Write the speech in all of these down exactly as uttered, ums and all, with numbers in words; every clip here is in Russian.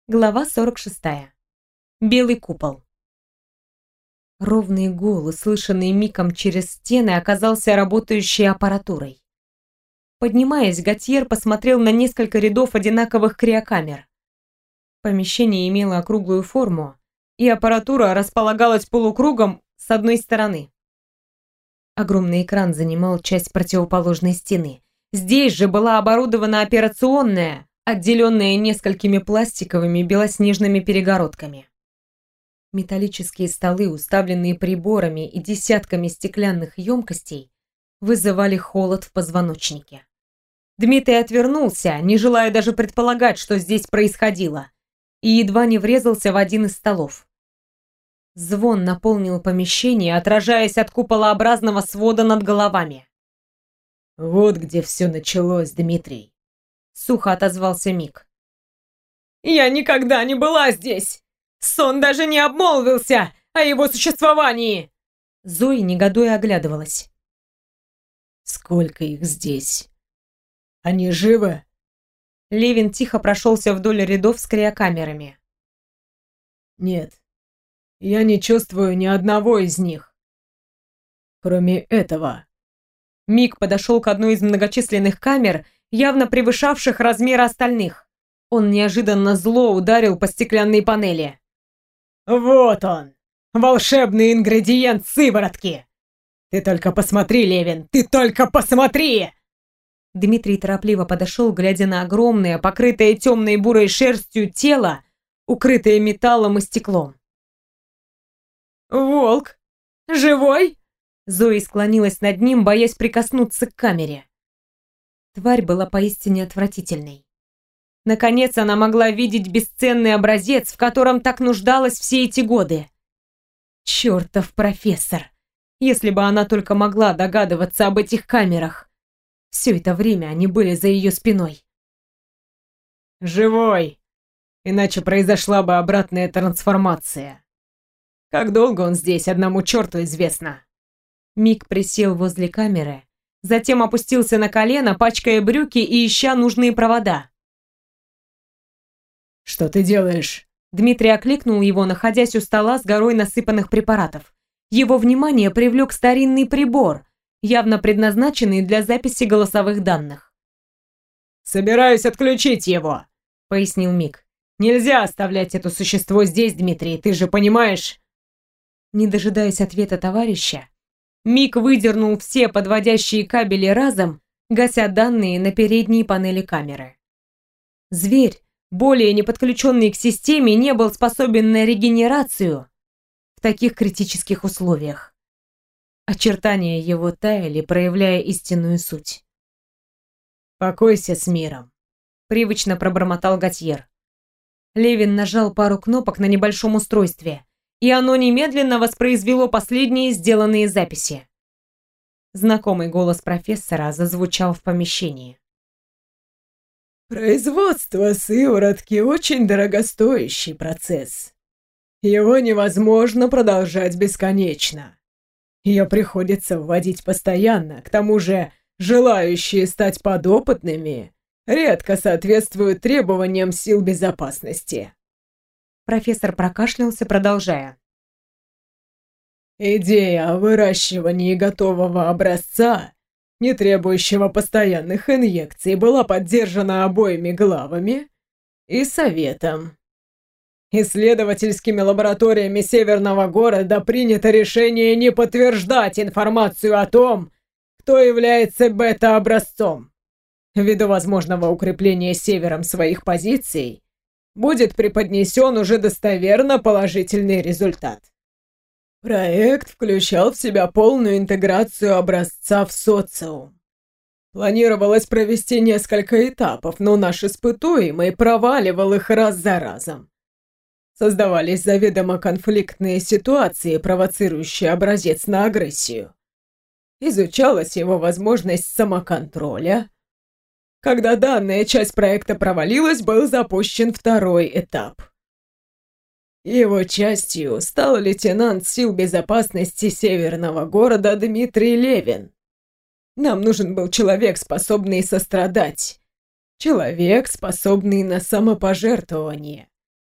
Глава сорок шестая. Белый купол. Ровный гул, услышанный Миком через стены, оказался работающей аппаратурой. Поднимаясь, Готьер посмотрел на несколько рядов одинаковых криокамер. Помещение имело округлую форму, и аппаратура располагалась полукругом с одной стороны. Огромный экран занимал часть противоположной стены. Здесь же была оборудована операционная, отделенная несколькими пластиковыми белоснежными перегородками. Металлические столы, уставленные приборами и десятками стеклянных емкостей, вызывали холод в позвоночнике. Дмитрий отвернулся, не желая даже предполагать, что здесь происходило, и едва не врезался в один из столов. Звон наполнил помещение, отражаясь от куполообразного свода над головами. «Вот где все началось, Дмитрий», — сухо отозвался Мик. «Я никогда не была здесь! Сон даже не обмолвился о его существовании!» Зои негодуя оглядывалась. «Сколько их здесь? Они живы?» Левин тихо прошелся вдоль рядов с криокамерами. «Нет, я не чувствую ни одного из них, кроме этого». Мик подошел к одной из многочисленных камер, явно превышавших размер остальных. Он неожиданно зло ударил по стеклянной панели. «Вот он! Волшебный ингредиент сыворотки! Ты только посмотри, Левин, ты только посмотри!» Дмитрий торопливо подошел, глядя на огромное, покрытое темной бурой шерстью тело, укрытое металлом и стеклом. «Волк? Живой?» Зои склонилась над ним, боясь прикоснуться к камере. Тварь была поистине отвратительной. Наконец она могла видеть бесценный образец, в котором так нуждалась все эти годы. Чертов профессор! Если бы она только могла догадываться об этих камерах. Все это время они были за ее спиной. «Живой! Иначе произошла бы обратная трансформация. Как долго он здесь, одному черту известно». Мик присел возле камеры, затем опустился на колено, пачкая брюки и ища нужные провода. «Что ты делаешь?» Дмитрий окликнул его, находясь у стола с горой насыпанных препаратов. Его внимание привлек старинный прибор, явно предназначенный для записи голосовых данных. «Собираюсь отключить его», — пояснил Мик. «Нельзя оставлять это существо здесь, Дмитрий, ты же понимаешь?» Не дожидаясь ответа товарища, Мик выдернул все подводящие кабели разом, гася данные на передней панели камеры. Зверь, более не подключенный к системе, не был способен на регенерацию в таких критических условиях. Очертания его таяли, проявляя истинную суть. «Покойся с миром», — привычно пробормотал Готьер. Левин нажал пару кнопок на небольшом устройстве, и оно немедленно воспроизвело последние сделанные записи. Знакомый голос профессора зазвучал в помещении. «Производство сыворотки очень дорогостоящий процесс. Его невозможно продолжать бесконечно. Ее приходится вводить постоянно, к тому же желающие стать подопытными редко соответствуют требованиям сил безопасности». Профессор прокашлялся, продолжая. «Идея о выращивании готового образца, не требующего постоянных инъекций, была поддержана обоими главами и советом. Исследовательскими лабораториями Северного города принято решение не подтверждать информацию о том, кто является бета-образцом. Ввиду возможного укрепления Севером своих позиций, будет преподнесен уже достоверно положительный результат. Проект включал в себя полную интеграцию образца в социум. Планировалось провести несколько этапов, но наш испытуемый проваливал их раз за разом. Создавались заведомо конфликтные ситуации, провоцирующие образец на агрессию. Изучалась его возможность самоконтроля. Когда данная часть проекта провалилась, был запущен второй этап. Его частью стал лейтенант сил безопасности Северного города Дмитрий Левин. Нам нужен был человек, способный сострадать. Человек, способный на самопожертвование.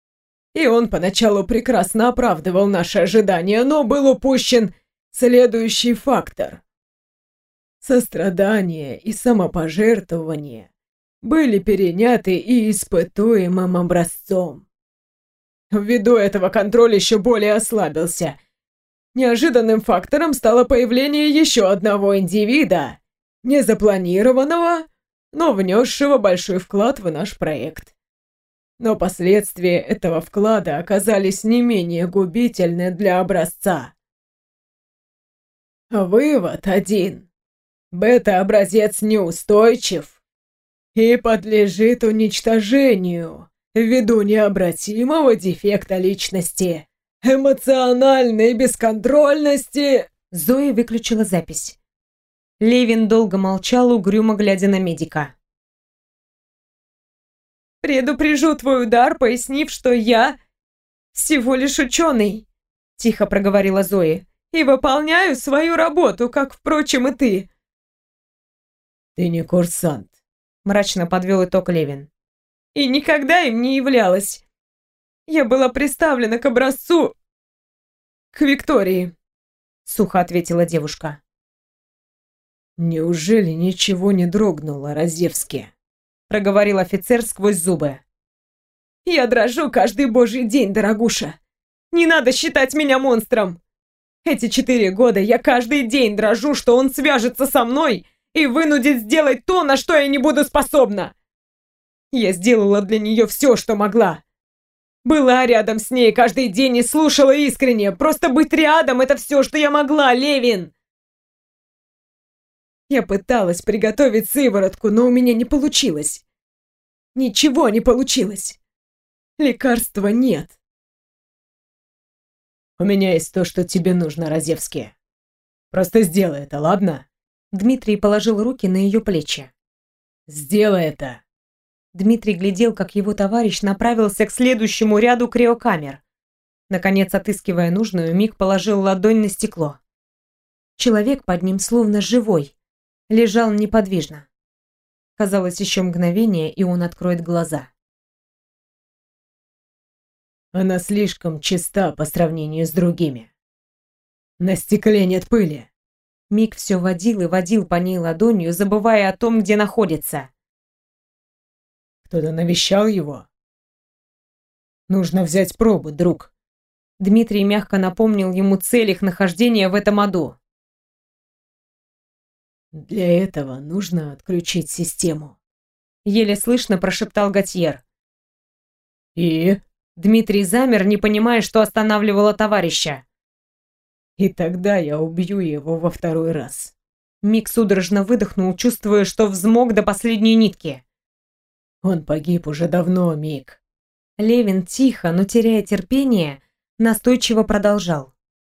И он поначалу прекрасно оправдывал наши ожидания, но был упущен следующий фактор. Сострадание и самопожертвование были переняты и испытуемым образцом. Ввиду этого контроль еще более ослабился. Неожиданным фактором стало появление еще одного индивида, незапланированного, но внесшего большой вклад в наш проект. Но последствия этого вклада оказались не менее губительны для образца. Вывод один. Бета-образец неустойчив и подлежит уничтожению ввиду необратимого дефекта личности, эмоциональной бесконтрольности. Зоя выключила запись. Левин долго молчал, угрюмо глядя на медика. «Предупрежу твой удар, пояснив, что я всего лишь ученый», — тихо проговорила Зоя, «и выполняю свою работу, как, впрочем, и ты». «Ты не курсант», — мрачно подвел итог Левин. «И никогда им не являлась. Я была приставлена к образцу... к Виктории», — сухо ответила девушка. «Неужели ничего не дрогнуло, Разевский?» — проговорил офицер сквозь зубы. «Я дрожу каждый божий день, дорогуша. Не надо считать меня монстром. Эти четыре года я каждый день дрожу, что он свяжется со мной и вынудит сделать то, на что я не буду способна. Я сделала для нее все, что могла. Была рядом с ней каждый день и слушала искренне. Просто быть рядом — это все, что я могла, Левин. Я пыталась приготовить сыворотку, но у меня не получилось. Ничего не получилось. Лекарства нет. «У меня есть то, что тебе нужно, Разевский. Просто сделай это, ладно?» Дмитрий положил руки на ее плечи. «Сделай это!» Дмитрий глядел, как его товарищ направился к следующему ряду криокамер. Наконец, отыскивая нужную, Мик положил ладонь на стекло. Человек под ним, словно живой, лежал неподвижно. Казалось, еще мгновение, и он откроет глаза. «Она слишком чиста по сравнению с другими. На стекле нет пыли». Мик все водил и водил по ней ладонью, забывая о том, где находится. «Кто-то навещал его? Нужно взять пробу, друг». Дмитрий мягко напомнил ему цель их нахождения в этом аду. «Для этого нужно отключить систему», — еле слышно прошептал Готьер. «И?» Дмитрий замер, не понимая, что останавливало товарища. «И тогда я убью его во второй раз». Мик судорожно выдохнул, чувствуя, что взмок до последней нитки. «Он погиб уже давно, Мик». Левин тихо, но теряя терпение, настойчиво продолжал.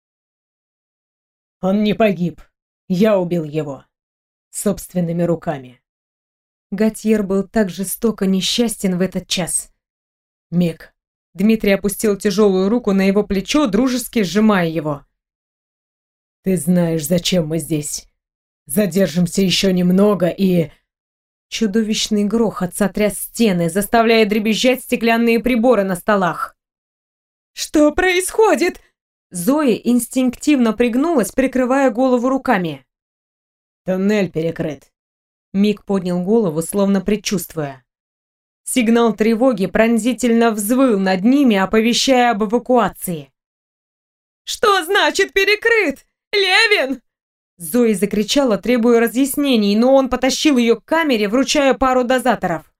«Он не погиб. Я убил его. Собственными руками». Готьер был так жестоко несчастен в этот час. «Мик». Дмитрий опустил тяжелую руку на его плечо, дружески сжимая его. «Ты знаешь, зачем мы здесь. Задержимся еще немного и...» Чудовищный грохот сотряс стены, заставляя дребезжать стеклянные приборы на столах. «Что происходит?» Зоя инстинктивно пригнулась, прикрывая голову руками. «Туннель перекрыт». Мик поднял голову, словно предчувствуя. Сигнал тревоги пронзительно взвыл над ними, оповещая об эвакуации. «Что значит перекрыт? Левин!» Зоя закричала, требуя разъяснений, но он потащил ее к камере, вручая пару дозаторов.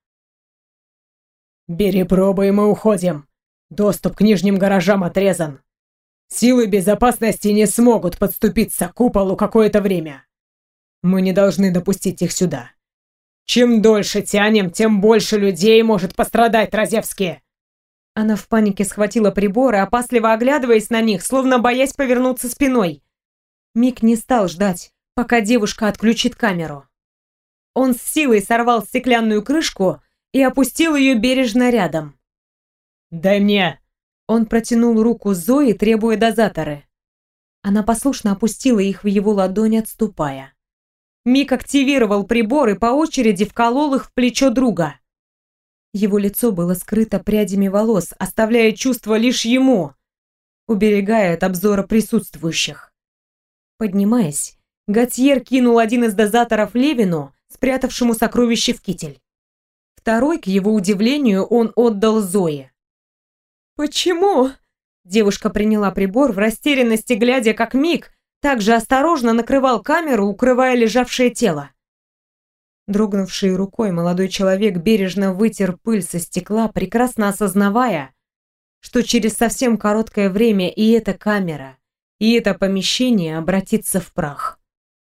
«Бери пробы, и мы уходим. Доступ к нижним гаражам отрезан. Силы безопасности не смогут подступиться к куполу какое-то время. Мы не должны допустить их сюда. Чем дольше тянем, тем больше людей может пострадать, Разевский». Она в панике схватила приборы, опасливо оглядываясь на них, словно боясь повернуться спиной. Мик не стал ждать, пока девушка отключит камеру. Он с силой сорвал стеклянную крышку и опустил ее бережно рядом. «Дай мне!» Он протянул руку Зои, требуя дозаторы. Она послушно опустила их в его ладонь, отступая. Мик активировал прибор и по очереди вколол их в плечо друга. Его лицо было скрыто прядями волос, оставляя чувство лишь ему, уберегая от обзора присутствующих. Поднимаясь, Готьер кинул один из дозаторов Левину, спрятавшему сокровище в китель. Второй, к его удивлению, он отдал Зое. «Почему?» Девушка приняла прибор в растерянности, глядя, как Мик также осторожно накрывал камеру, укрывая лежавшее тело. Дрогнувшей рукой молодой человек бережно вытер пыль со стекла, прекрасно осознавая, что через совсем короткое время и эта камера, и это помещение обратится в прах.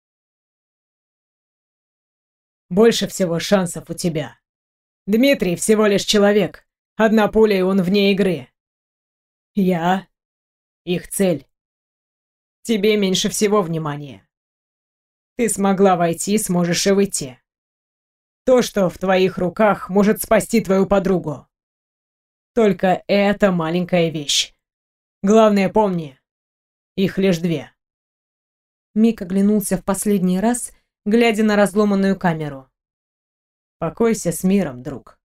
«Больше всего шансов у тебя. Дмитрий всего лишь человек. Одна пуля, и он вне игры. Я — их цель. Тебе меньше всего внимания. Ты смогла войти, сможешь и выйти. То, что в твоих руках, может спасти твою подругу. Только это маленькая вещь. Главное, помни, их лишь две». Мик оглянулся в последний раз, глядя на разломанную камеру. «Покойся с миром, друг».